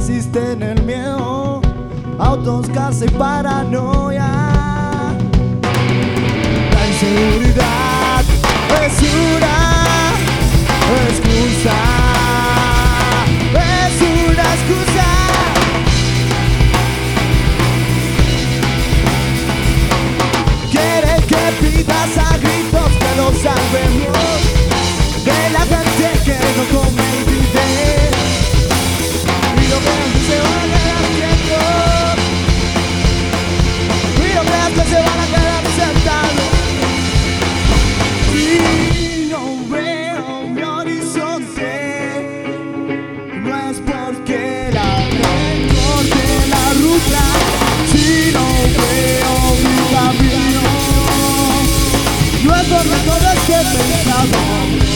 persiste en el miedo, autos, casa y paranoia. La inseguridad es una excusa, es una excusa. Quieren que pidas a gritos que lo salvemos de la gente que no come y vive, y lo creas que se van a quedar quietos, y lo creas que se van a quedar sentados. Si no veo mi horizonte, no es porque la recorte la ruta. Si no veo mi camino, no es porque todo esté pensado.